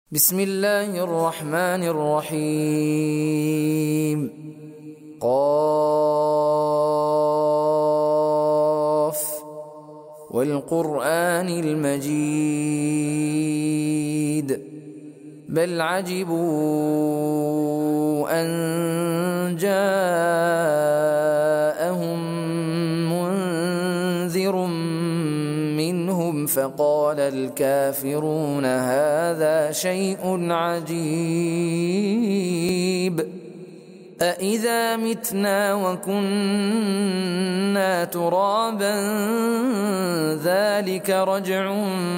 بسم الله الرحمن الرحيم. قاف والقرآن المجيد بل عجبوا أن جاءهم منذر منهم فقال الكافرون هذا شيء عجيب أإذا متنا وكنا ترابا ذلك رجع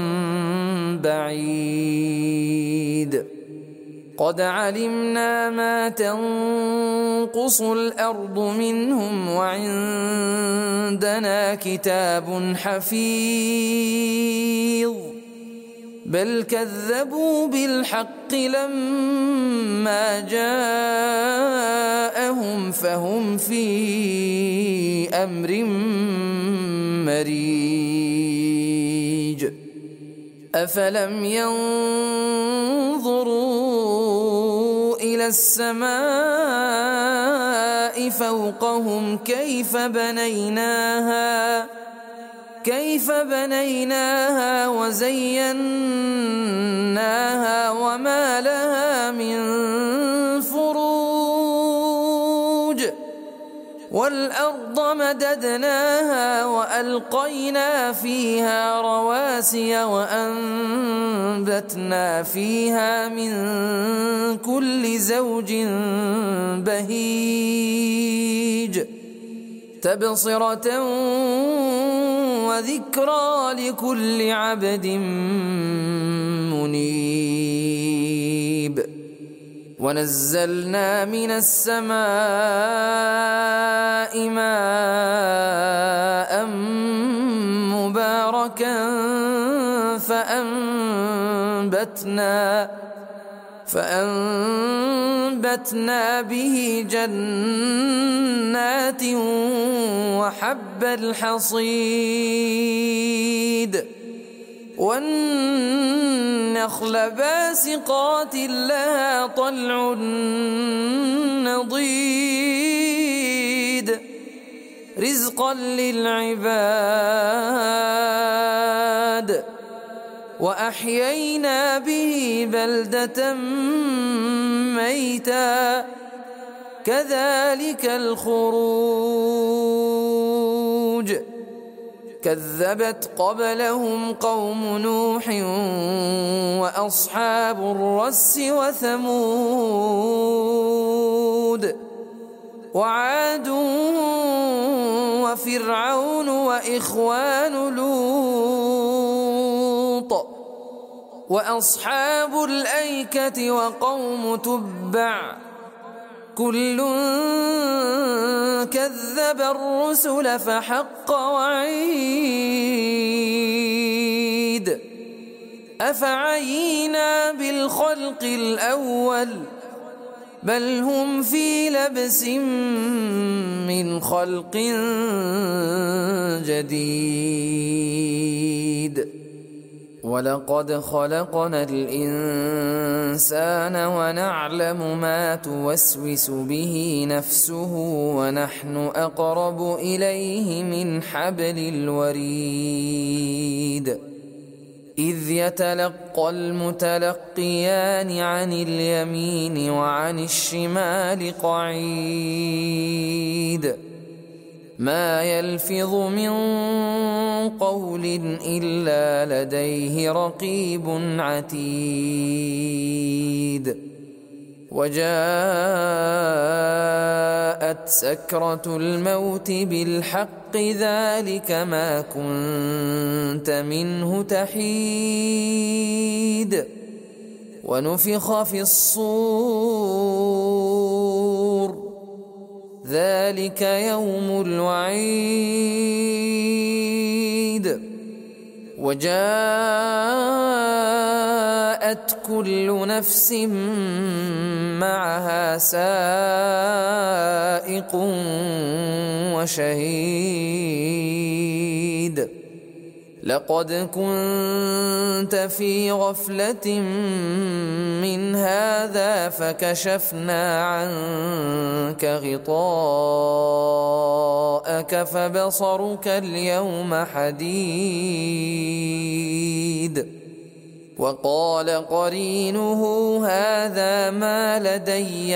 بعيد قد علمنا ما تنقص الأرض منهم وعندنا كتاب حفيظ بل كذبوا بالحق لما جاءهم فهم في أمر مريج أفلم ينظروا إلى السماء فوقهم كيف بنيناها وزيناها وما لها من فروج والأرض مددناها وألقينا فيها رواسي وأنبتنا فيها من كل زوج بهيج تبصرة وذكرى لكل عبد منيب ونزلنا من السماء ماء مباركا فأنبتنا به جنات وحب الحصيد والنخل باسقات لها طلع نضيد رزقا للعباد وأحيينا به بلدة ميتا كذلك الخروج كذبت قبلهم قوم نوح وأصحاب الرس وثمود وعاد وفرعون وإخوان لوط وأصحاب الأيكة وقوم تبع كل كذب الرسل فحق وعيد أفعينا بالخلق الأول بل هم في لبس من خلق جديد ولقد خلقنا الإنسان ونعلم ما توسوس به نفسه ونحن أقرب إليه من حبل الوريد إذ يتلقى المتلقيان عن اليمين وعن الشمال قعيد ما يلفظ من قول إلا لديه رقيب عتيد وجاءت سكرة الموت بالحق ذلك ما كنت منه تحيد ونفخ في الصور ذلك يوم الوعيد وجاءت كل نفس معها سائق وشهيد لقد كنت في غفلة من هذا فكشفنا عنك غطاءك فبصرك اليوم حديد وقال قرينه هذا ما لدي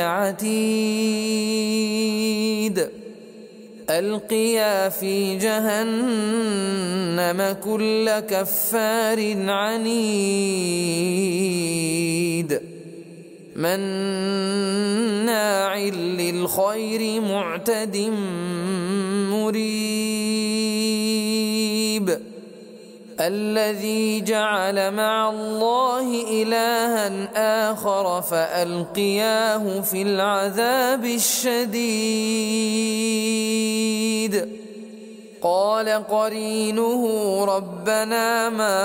عتيد ألقيا في جهنم كل كفار عنيد مناع للخير معتد مريب الذي جعل مع الله إلها آخر فألقياه في العذاب الشديد قال قرينه ربنا ما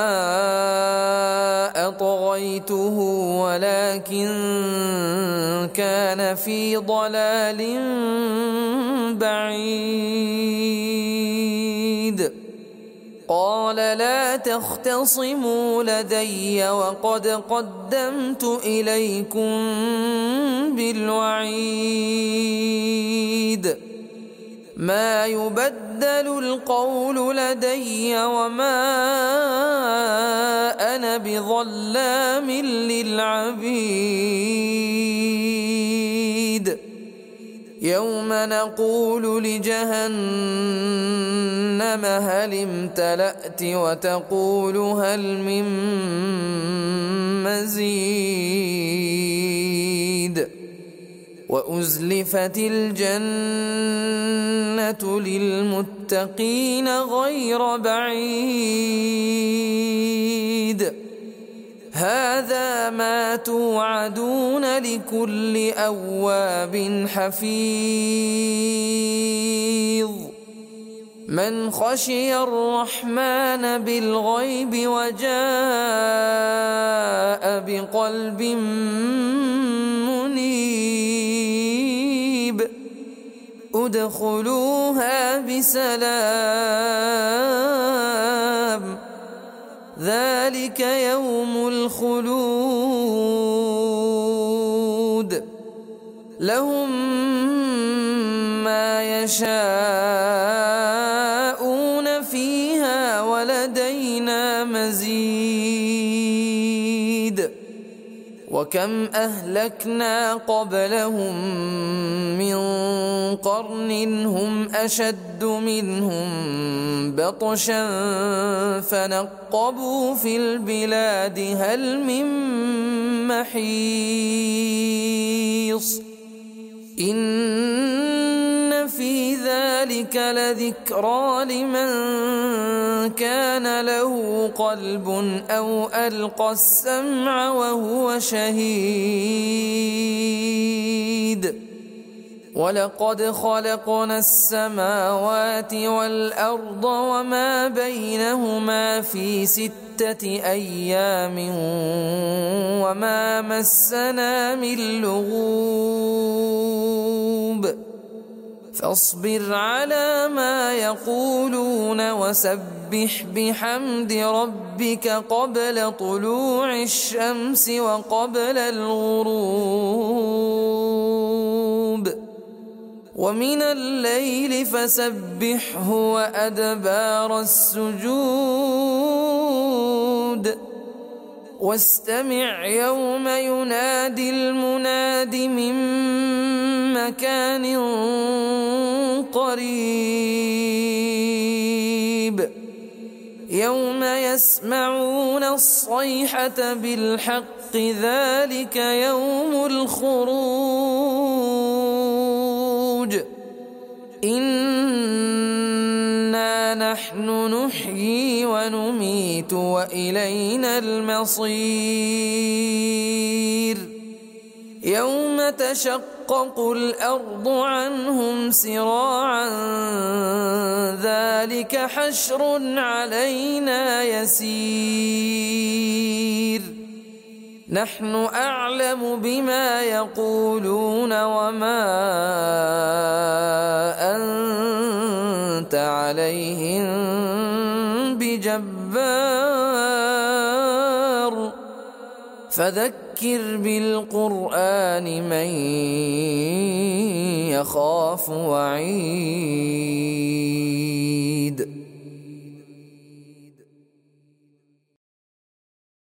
أطغيته ولكن كان في ضلال بعيد قال لا تختصموا لدي وقد قدمت إليكم بالوعيد ما يبدل القول لدي وما أنا بظلام للعبيد يوم نقول لجهنم هل امتلأت وتقول هل من مزيد وأزلفت الجنة للمتقين غير بعيد هذا ما توعدون لكل أواب حفيظ من خشي الرحمن بالغيب وجاء بقلب منيب ادخلوها بسلام ذلك يوم الخلود لهم ما يشاءون فيها ولدينا مزيد وكم أهلكنا قبلهم من قرن هم أشد منهم بطشا فنقبوا في البلاد هل من محيص إن في ذلك لذكرى لمن كان له قلب أو ألقى السمع وهو شهيد ولقد خلقنا السماوات والأرض وما بينهما في 6 أيام وما مسنا من لغوب فاصبر على ما يقولون وسبح بحمد ربك قبل طلوع الشمس وقبل الغروب ومن الليل فسبحه وأدبار السجود واستمع يوم ينادي المناد من مكان قريب يوم يسمعون الصيحة بالحق ذلك يوم الخروج إنا نحن نحيي ونميت وإلينا المصير يوم تشقق الأرض عنهم سراعا ذلك حشر علينا يسير نحن أعلم بما يقولون وما أنت عليهم بجبار فذكر بالقرآن من يخاف وعيد.